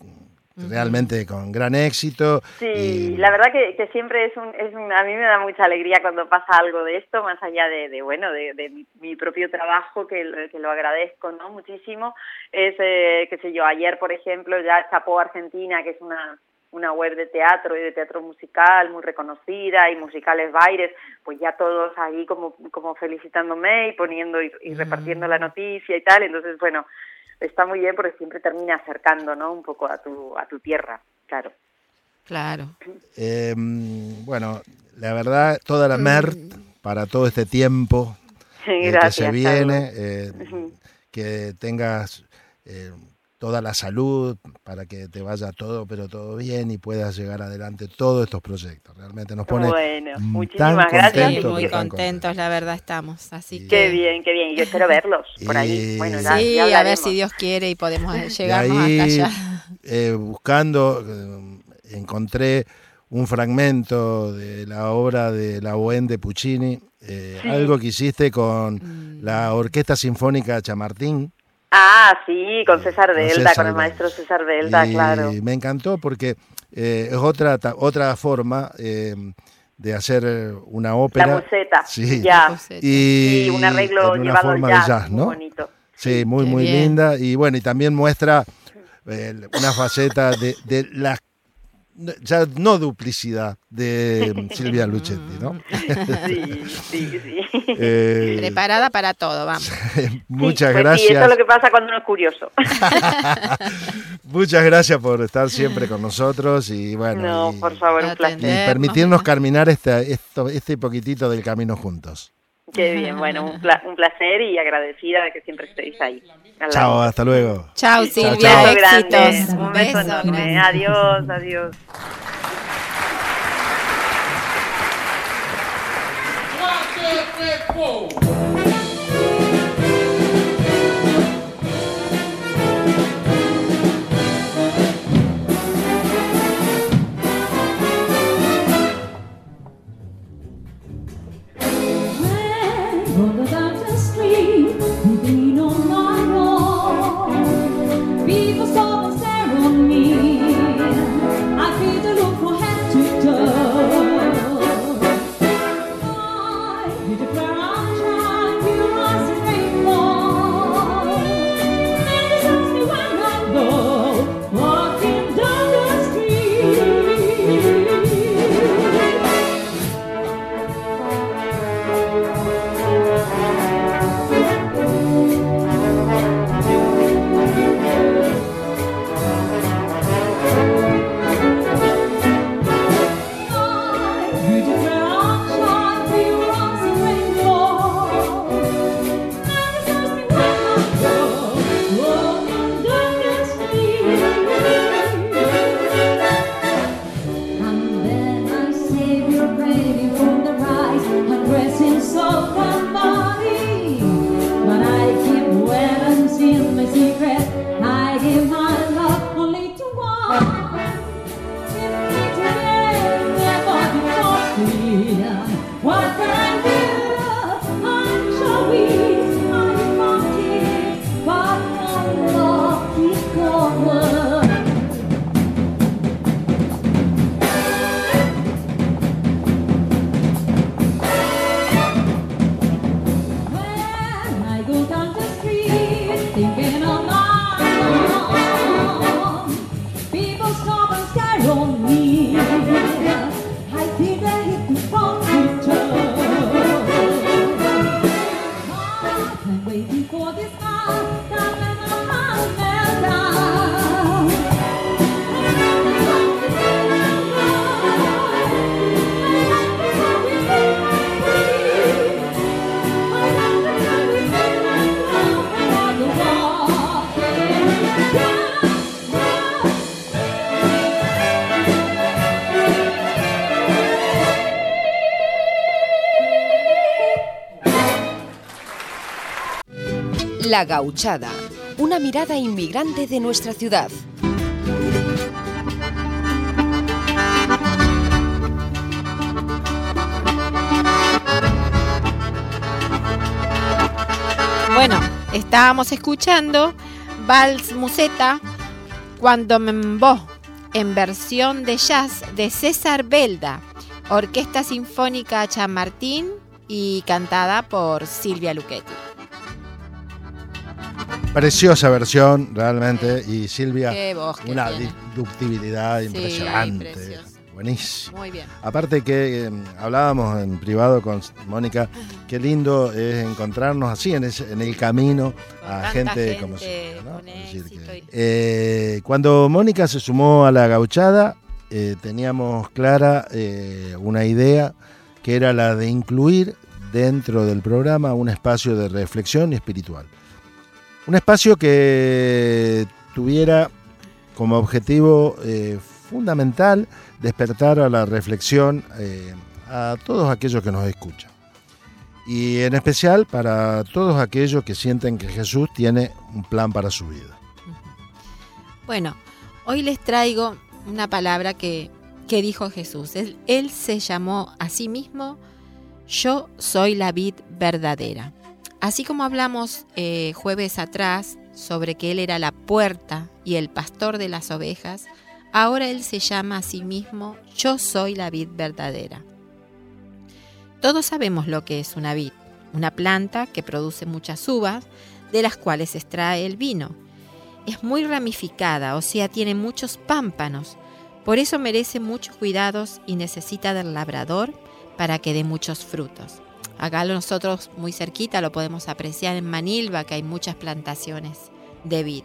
realmente con gran éxito. Sí, y... la verdad que, que siempre es un, es un, a mí me da mucha alegría cuando pasa algo de esto, más allá de, de bueno, de, de mi, mi propio trabajo, que, que lo agradezco, ¿no? Muchísimo. Es, eh, qué sé yo, ayer, por ejemplo, ya Chapó Argentina, que es una, una web de teatro y de teatro musical muy reconocida, y Musicales Baires, pues ya todos ahí como, como felicitándome y poniendo y, y repartiendo la noticia y tal, entonces, bueno, está muy bien porque siempre termina acercando, ¿no? Un poco a tu a tu tierra, claro. Claro. Eh, bueno, la verdad, toda la MERT para todo este tiempo eh, Gracias, que se viene, eh, que tengas eh, toda la salud para que te vaya todo, pero todo bien y puedas llegar adelante todos estos proyectos. Realmente nos pone bueno, tan muchísimas gracias. Sí, muy contentos, la verdad estamos. Así y, que qué bien, qué bien. Y yo espero verlos por ahí. Y, bueno, ya, sí, ya a ver si Dios quiere y podemos llegarnos ahí, hasta allá. Eh, buscando, eh, encontré un fragmento de la obra de La Bohème de Puccini, eh, sí. algo que hiciste con mm. la Orquesta Sinfónica Chamartín. Ah, sí, con César Delda, con, César, con el maestro César Delda, y claro. Me encantó porque eh, es otra otra forma eh, de hacer una ópera. La museta, sí. ya. Y, y un arreglo en una llevado forma al jazz, de jazz, ¿no? Muy bonito. Sí, muy, Qué muy bien. linda. Y bueno, y también muestra eh, una faceta de, de la ya no duplicidad de Silvia Luchetti, ¿no? Sí, sí, sí. Eh, Preparada para todo, vamos. Muchas sí, pues gracias. Sí, eso es lo que pasa cuando uno es curioso. Muchas gracias por estar siempre con nosotros y bueno. No, y, por favor, un placer. Y permitirnos caminar este, esto, este poquitito del camino juntos. Qué bien, bueno, un, pla- un placer y agradecida de que siempre estéis ahí. Chao, hasta luego. Chao, Silvia, chao, Un beso éxitos. grande, Un un beso beso, enorme. gracias. Adiós, adiós. Declare I'm trying. La Gauchada, una mirada inmigrante de nuestra ciudad. Bueno, estábamos escuchando Vals Musetta, Cuando M'Vo, en versión de jazz de César Belda, Orquesta Sinfónica Chamartín y cantada por Silvia Luchetti. Preciosa versión, realmente, y Silvia, Qué voz que una tiene. ductibilidad Sí, impresionante. precioso. Buenísimo. Muy bien. Aparte que eh, hablábamos en privado con Mónica, qué lindo es encontrarnos así en, ese, en el camino Con a tanta gente, gente como Silvia, ¿no? con Es decir, éxito que, y- eh, cuando Mónica se sumó a la gauchada, eh, teníamos clara eh, una idea que era la de incluir dentro del programa un espacio de reflexión espiritual. Un espacio que tuviera como objetivo eh, fundamental despertar a la reflexión eh, a todos aquellos que nos escuchan. Y en especial para todos aquellos que sienten que Jesús tiene un plan para su vida. Bueno, hoy les traigo una palabra que, que dijo Jesús. Él, él se llamó a sí mismo, yo soy la vid verdadera. Así como hablamos eh, jueves atrás sobre que Él era la puerta y el pastor de las ovejas, ahora Él se llama a sí mismo, yo soy la vid verdadera. Todos sabemos lo que es una vid, una planta que produce muchas uvas, de las cuales se extrae el vino. Es muy ramificada, o sea, tiene muchos pámpanos, por eso merece muchos cuidados y necesita del labrador para que dé muchos frutos. Acá nosotros muy cerquita lo podemos apreciar en Manilva, que hay muchas plantaciones de vid.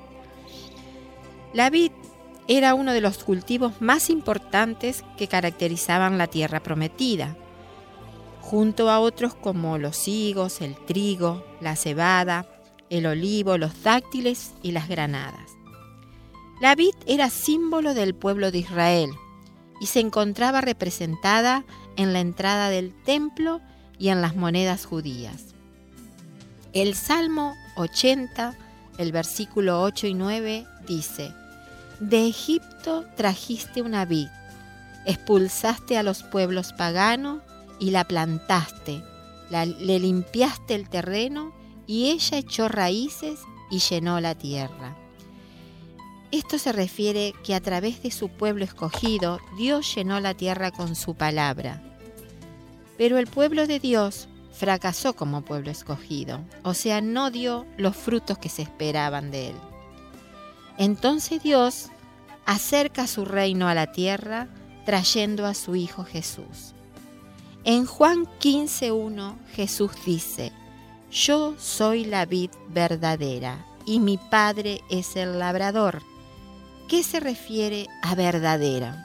La vid era uno de los cultivos más importantes que caracterizaban la tierra prometida, junto a otros como los higos, el trigo, la cebada, el olivo, los dátiles y las granadas. La vid era símbolo del pueblo de Israel y se encontraba representada en la entrada del templo y en las monedas judías. El Salmo ochenta, el versículo ocho y nueve dice: de Egipto trajiste una vid, expulsaste a los pueblos paganos y la plantaste, la, le limpiaste el terreno y ella echó raíces y llenó la tierra. Esto se refiere que a través de su pueblo escogido, Dios llenó la tierra con su palabra. Pero el pueblo de Dios fracasó como pueblo escogido, o sea, no dio los frutos que se esperaban de él. Entonces Dios acerca su reino a la tierra, trayendo a su Hijo Jesús. En Juan quince uno, Jesús dice: yo soy la vid verdadera y mi Padre es el labrador. ¿Qué se refiere a verdadera?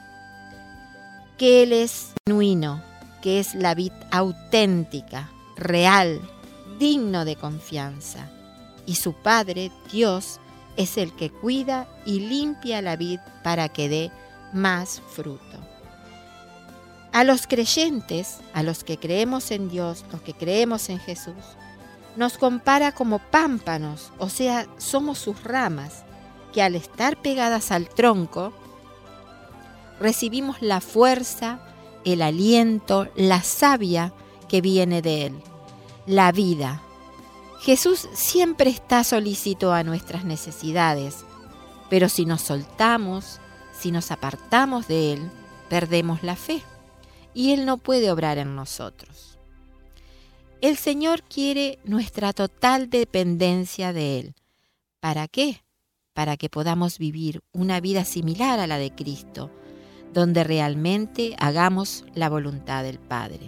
Que Él es genuino, que es la vid auténtica, real, digno de confianza. Y su Padre, Dios, es el que cuida y limpia la vid para que dé más fruto. A los creyentes, a los que creemos en Dios, los que creemos en Jesús, nos compara como pámpanos, o sea, somos sus ramas, que al estar pegadas al tronco, recibimos la fuerza, el aliento, la savia que viene de Él, la vida. Jesús siempre está solícito a nuestras necesidades, pero si nos soltamos, si nos apartamos de Él, perdemos la fe y Él no puede obrar en nosotros. El Señor quiere nuestra total dependencia de Él. ¿Para qué? Para que podamos vivir una vida similar a la de Cristo, donde realmente hagamos la voluntad del Padre.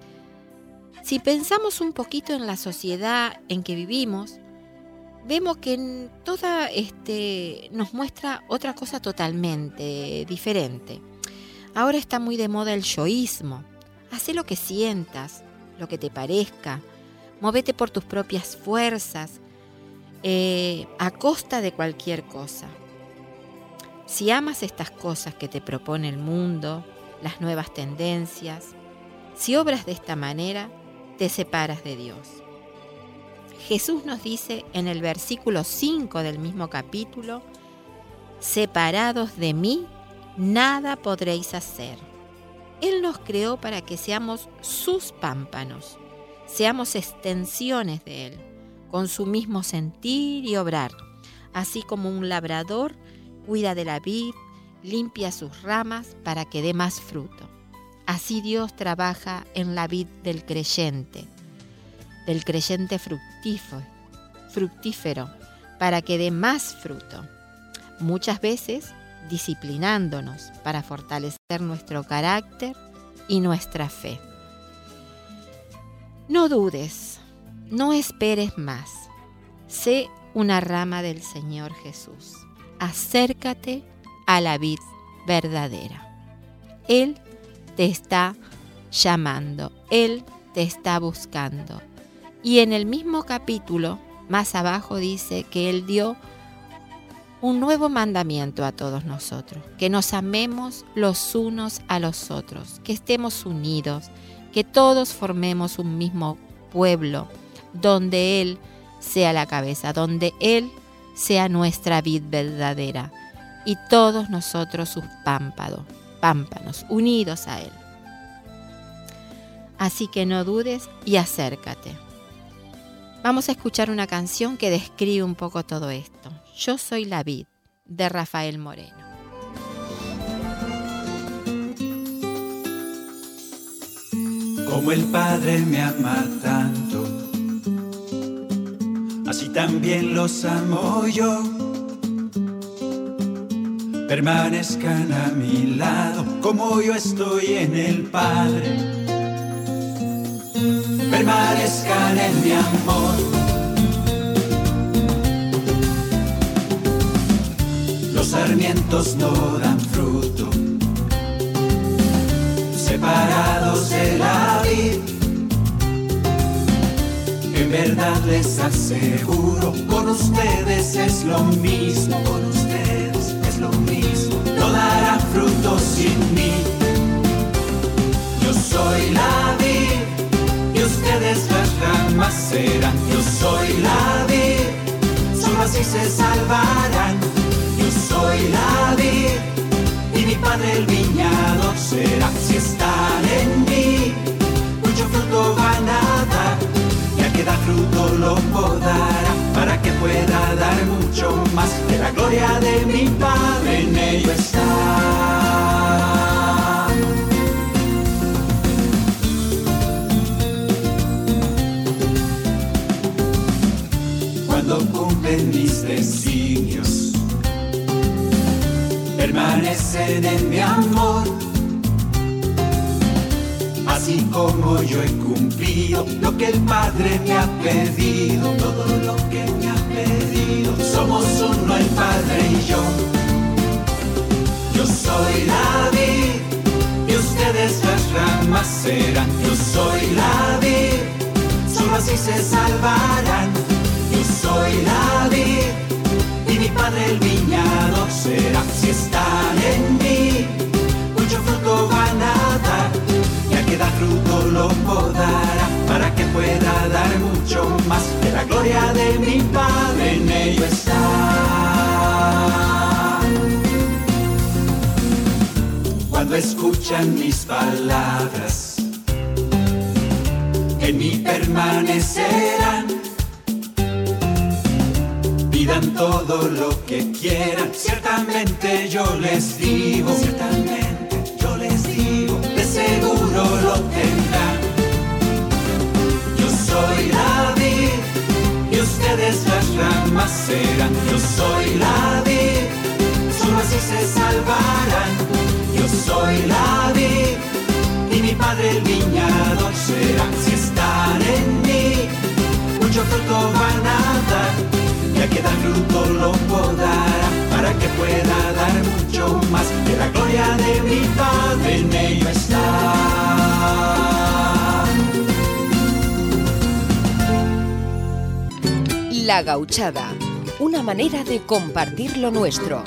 Si pensamos un poquito en la sociedad en que vivimos, vemos que en toda este nos muestra otra cosa totalmente diferente. Ahora está muy de moda el yoísmo. Hacé lo que sientas, lo que te parezca, móvete por tus propias fuerzas, eh, a costa de cualquier cosa. Si amas estas cosas que te propone el mundo, las nuevas tendencias, si obras de esta manera, te separas de Dios. Jesús nos dice en el versículo cinco del mismo capítulo: separados de mí, nada podréis hacer. Él nos creó para que seamos sus pámpanos, seamos extensiones de Él, con su mismo sentir y obrar. Así como un labrador cuida de la vid, limpia sus ramas para que dé más fruto. Así Dios trabaja en la vid del creyente, del creyente fructífero, fructífero, para que dé más fruto. Muchas veces disciplinándonos para fortalecer nuestro carácter y nuestra fe. No dudes, no esperes más. Sé una rama del Señor Jesús. Acércate a la vid verdadera. Él te está llamando, Él te está buscando. Y en el mismo capítulo, más abajo, dice que Él dio un nuevo mandamiento a todos nosotros, que nos amemos los unos a los otros, que estemos unidos, que todos formemos un mismo pueblo, donde Él sea la cabeza, donde Él sea nuestra vid verdadera, y todos nosotros sus pámpanos, pámpanos, unidos a Él. Así que no dudes y acércate. Vamos a escuchar una canción que describe un poco todo esto. Yo soy la vid, de Rafael Moreno. Como el Padre me ama tanto, así también los amo yo. Permanezcan a mi lado, como yo estoy en el Padre. Permanezcan en mi amor. Los sarmientos no dan fruto, separados de la vid. En verdad les aseguro, con ustedes es lo mismo, con ustedes es lo mismo. No darán fruto sin mí. Yo soy la vid y ustedes las ramas serán. Yo soy la vid, solo así se salvarán. Yo soy la vid y mi Padre el viñador será. Si están en mí, mucho fruto van a dar, y al que da fruto lo podará, para que pueda dar mucho más, que la gloria de mi Padre en ello está. Cuando cumplen mis designios, permanecen en mi amor, así como yo he cumplido lo que el Padre me ha pedido, todo lo que me ha pedido. Somos uno el Padre y yo. Yo soy la vid y ustedes las ramas serán. Yo soy la vid, solo así se salvarán. Yo soy la vid y mi Padre el viñador será. Si están en mí, mucho fruto van a dar, y al que da fruto lo podará, para que pueda dar mucho más, que la gloria de mi Padre en ello está. Cuando escuchan mis palabras, en mí permanecerán. Pidan todo lo que quieran, ciertamente yo les digo, ciertamente yo les digo, de seguro lo tendrán. Yo soy la vid y ustedes las ramas serán. Yo soy la vid, solo así se salvarán. Yo soy la vid y mi Padre el viñador será. Si están en mí, mucho fruto van a dar, ya que da fruto lo podará, para que pueda dar mucho más, que la gloria de mi Padre en ello está. La Gauchada, una manera de compartir lo nuestro.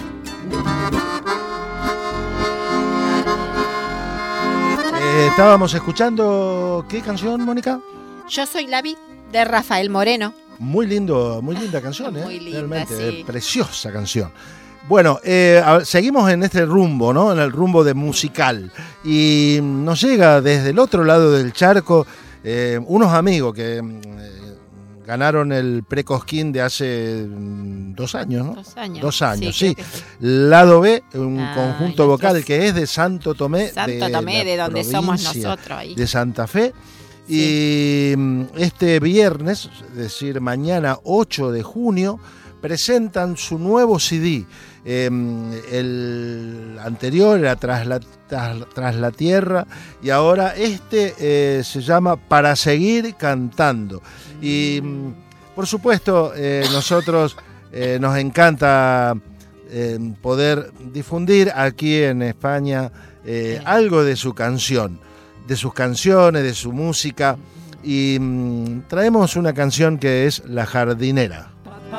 Eh, estábamos escuchando, ¿qué canción, Mónica? Yo soy la vid, de Rafael Moreno. Muy lindo, muy linda canción, ¿eh? Muy linda, Realmente, sí. eh, preciosa canción. Bueno, eh, a- seguimos en este rumbo, ¿no? En el rumbo de musical. Y nos llega desde el otro lado del charco eh, unos amigos que eh, ganaron el Precosquín de hace mm, dos años, ¿no? Dos años. Dos años, Sí, sí. creo que sí. Lado B, un Ah, conjunto y vocal otros- que es de Santo Tomé. Santo de Tomé, la de donde somos provincia nosotros ahí. de Santa Fe. Y mm, este viernes, es decir, mañana ocho de junio, presentan su nuevo C D. Eh, el anterior era Tras la, tras, Tras la Tierra y ahora este eh, se llama Para Seguir Cantando. Y mm, por supuesto, eh, nosotros eh, nos encanta eh, poder difundir aquí en España eh, algo de su canción, de sus canciones, de su música, y mm, traemos una canción que es La Jardinera.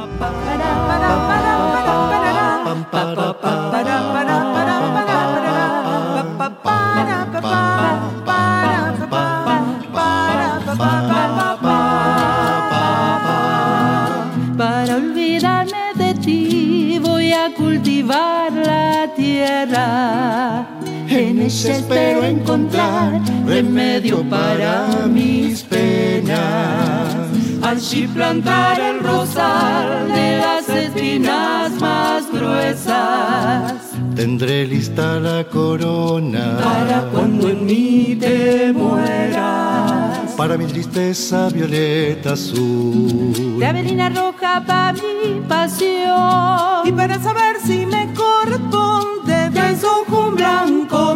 Para olvidarme de ti voy a cultivar la tierra. En ella espero encontrar remedio para mis penas. Allí plantar el rosal de las espinas más gruesas. Tendré lista la corona Para cuando en mí te mueras. para mi tristeza violeta azul. De Avelina roja para mi pasión. Y para saber si me corresponde, beso un blanco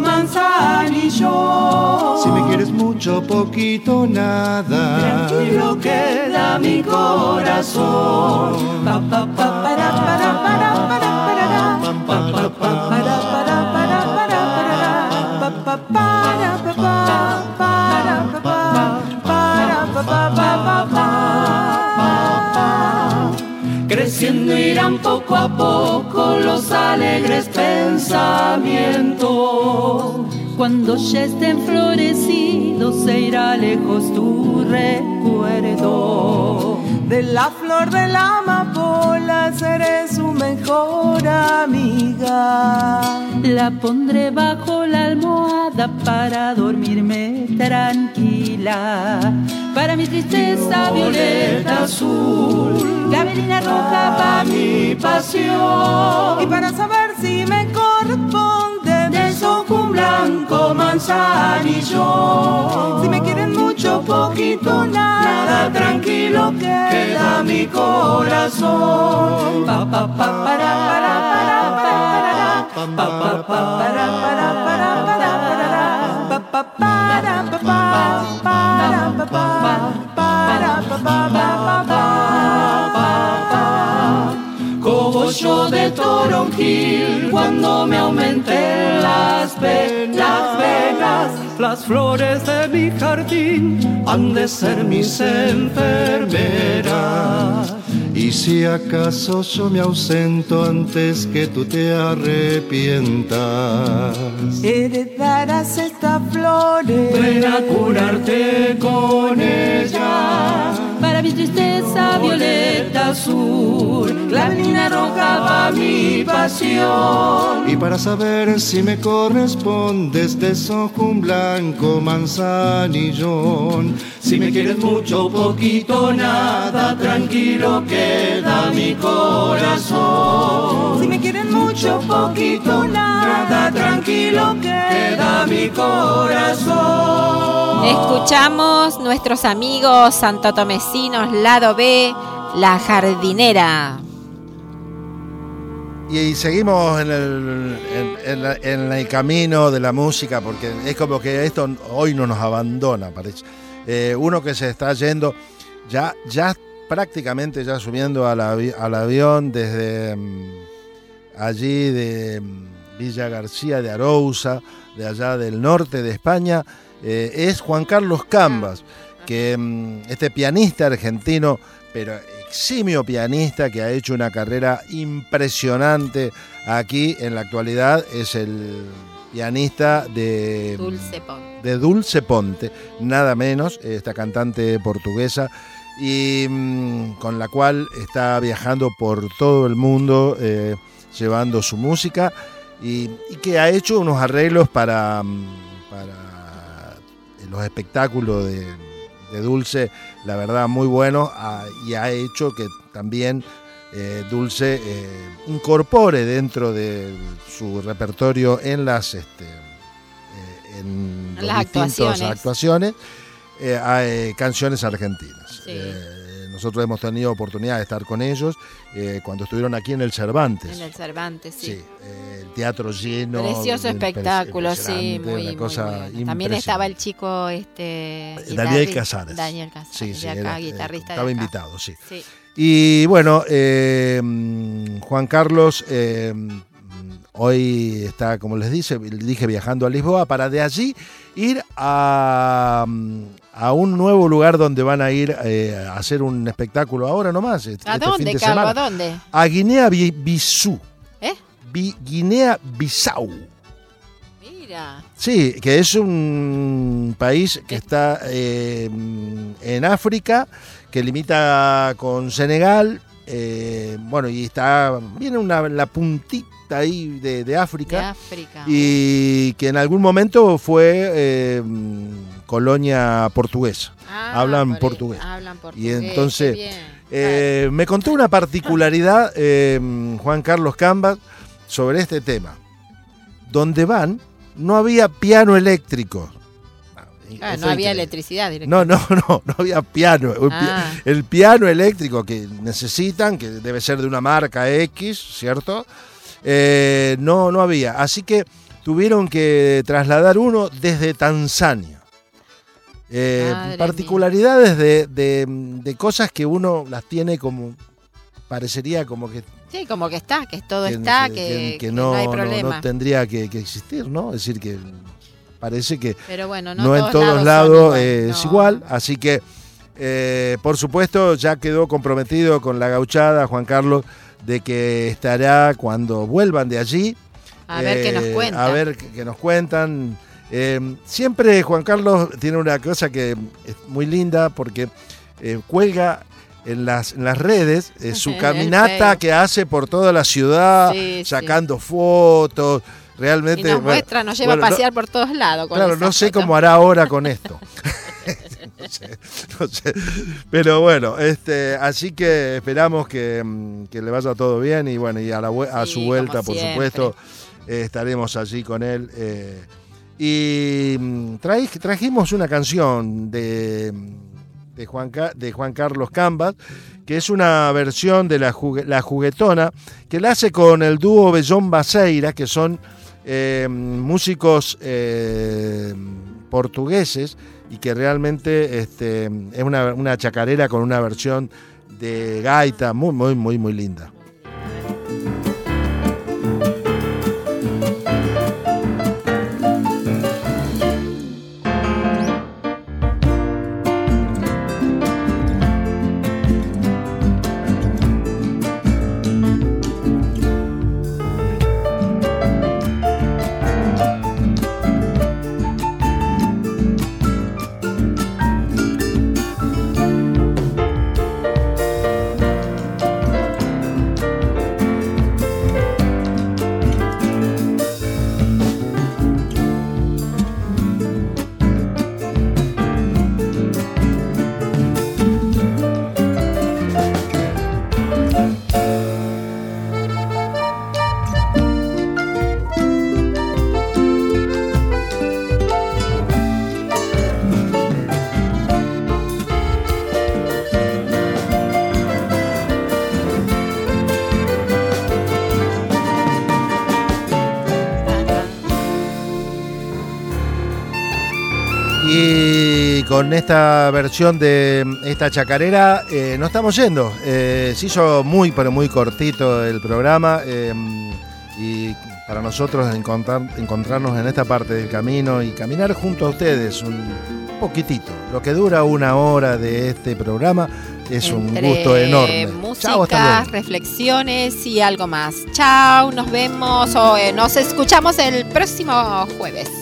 manzanillo. Si me quieres mucho, poquito, nada. Tranquilo queda mi corazón. Pa, pa, pa, para, para, para, para, para, pa, pa, pa, para, para, para, para, para, pa, pa, para, pa, pa, para, pa, pa, para, pa, pa, pa, pa, pa. Creciendo irán poco a poco los alegres pensamientos. Cuando ya estén florecidos se irá lejos tu recuerdo. De la flor de la amapola seré su mejor amiga. La pondré bajo la almohada para dormirme tranquila. Para mi tristeza violeta azul, la avelina roja para mi pasión. Y para saber si me corresponde, de un blanco manzanillo. Si me quieren mucho, poquito, nada, tranquilo queda mi corazón. Pa, pa, pa, para, para, para, para, pa, pa, pa, para, para, para, para, pa, pa, para, pa, pa, para, pa, pa, para, pa, pa, pa, pa, pa. Cogollo de toronjil cuando me aumenten las venas, las venas. Las flores de mi jardín han de ser mis enfermeras. Y si acaso yo me ausento antes que tú te arrepientas, Heredarás estas flores, ven a curarte con ellas. Para mi tristeza violeta azul, la avelina roja va mi pasión. y para saber si me correspondes, desojo un blanco manzanillón. Si me quieres mucho, poquito, nada, tranquilo queda mi corazón. Si me quieren mucho, poquito, nada, tranquilo queda mi corazón. Escuchamos nuestros amigos santotomecinos, lado B, La Jardinera. Y seguimos en el, en, en la- en el camino de la música, porque es como que esto hoy no nos abandona, parece. Eh, uno que se está yendo, ya, ya prácticamente ya subiendo al, avi- al avión desde mm, allí de mm, Villa García de Arousa, de allá del norte de España, eh, es Juan Carlos Cambas, que mm, este pianista argentino, pero eximio pianista que ha hecho una carrera impresionante aquí en la actualidad, es el pianista de Dulce Ponte. de Dulce Ponte, nada menos, esta cantante portuguesa y mmm, con la cual está viajando por todo el mundo eh, llevando su música y, y que ha hecho unos arreglos para, para los espectáculos de, de Dulce, la verdad muy buenos, ah, y ha hecho que también eh, Dulce eh, incorpore dentro de su repertorio en las este, eh, en las distintas actuaciones, actuaciones eh, a, eh, canciones argentinas. Sí. Eh, nosotros hemos tenido oportunidad de estar con ellos eh, cuando estuvieron aquí en el Cervantes. En el Cervantes, sí. Sí, eh, el teatro lleno. Precioso espectáculo, sí, muy, una cosa muy bueno. También estaba el chico este Daniel guitarri- Casares. Daniel Casares, sí, sí, de acá, era, guitarrista estaba de acá. invitado, sí. Sí. Y bueno, eh, Juan Carlos eh, hoy está, como les dije, dije, viajando a Lisboa para de allí ir a, a un nuevo lugar donde van a ir eh, a hacer un espectáculo ahora nomás. Este, ¿A este dónde, fin de Carlos? semana. ¿A dónde? A Guinea-Bissau. ¿Eh? Bi- Guinea-Bissau. Mira. Sí, que es un país que está eh, en África, que limita con Senegal, eh, bueno, y está, viene una, la puntita ahí de, de África, De África. y que en algún momento fue eh, colonia portuguesa. Ah, hablan por ahí, portugués. Hablan Y portugués. entonces, qué bien. eh, me contó una particularidad eh, Juan Carlos Cambas sobre este tema. Donde van, no había piano eléctrico. Ah, Eso no había increíble. electricidad No, directamente. no, no, no había piano. El, pi- Ah. el piano eléctrico que necesitan, que debe ser de una marca X, ¿cierto? Eh, no, no había. Así que tuvieron que trasladar uno desde Tanzania. Eh, Madre particularidades de, de, de cosas que uno las tiene como, parecería como que, Sí, como que está, que todo que- está, que- que, que que no, no hay no- problema. no tendría que, que existir, ¿no? Es decir, que parece que Pero bueno, no, no en todos son lados igual, eh, no. es igual, así que eh, por supuesto ya quedó comprometido con la gauchada Juan Carlos de que estará cuando vuelvan de allí. A ver qué nos eh, cuentan. A ver qué, qué nos cuentan. Eh, siempre Juan Carlos tiene una cosa que es muy linda porque eh, cuelga en las, en las redes eh, su En el caminata Facebook. que hace por toda la ciudad, Sí, sacando fotos. Y Realmente, nos bueno, muestra, nos lleva bueno, a no- pasear por todos lados. Con Claro, esa no sé foto. cómo hará ahora con esto. no, sé, no sé. Pero bueno, este, así que esperamos que, mm, que le vaya todo bien y bueno, y a, la, vue- a Sí, su vuelta, como por siempre. supuesto, eh, estaremos allí con él. eh, y mm, traij- trajimos una canción de, de, Juan, Ca- de Juan Carlos Cambas, que es una versión de la, jugue- la Juguetona, que la hace con el dúo Bellón Baseira, que son eh, músicos eh, portugueses y que realmente este, es una, una chacarera con una versión de gaita muy, muy, muy, muy linda. Y con esta versión de esta chacarera eh, nos estamos yendo. Eh, se hizo muy, pero muy cortito el programa. eh, y para nosotros encontrar, encontrarnos en esta parte del camino y caminar junto a ustedes un poquitito. Lo que dura una hora de este programa es un Entre gusto enorme. Chao, hasta música, luego. reflexiones y algo más. Chao, nos vemos o eh, nos escuchamos el próximo jueves.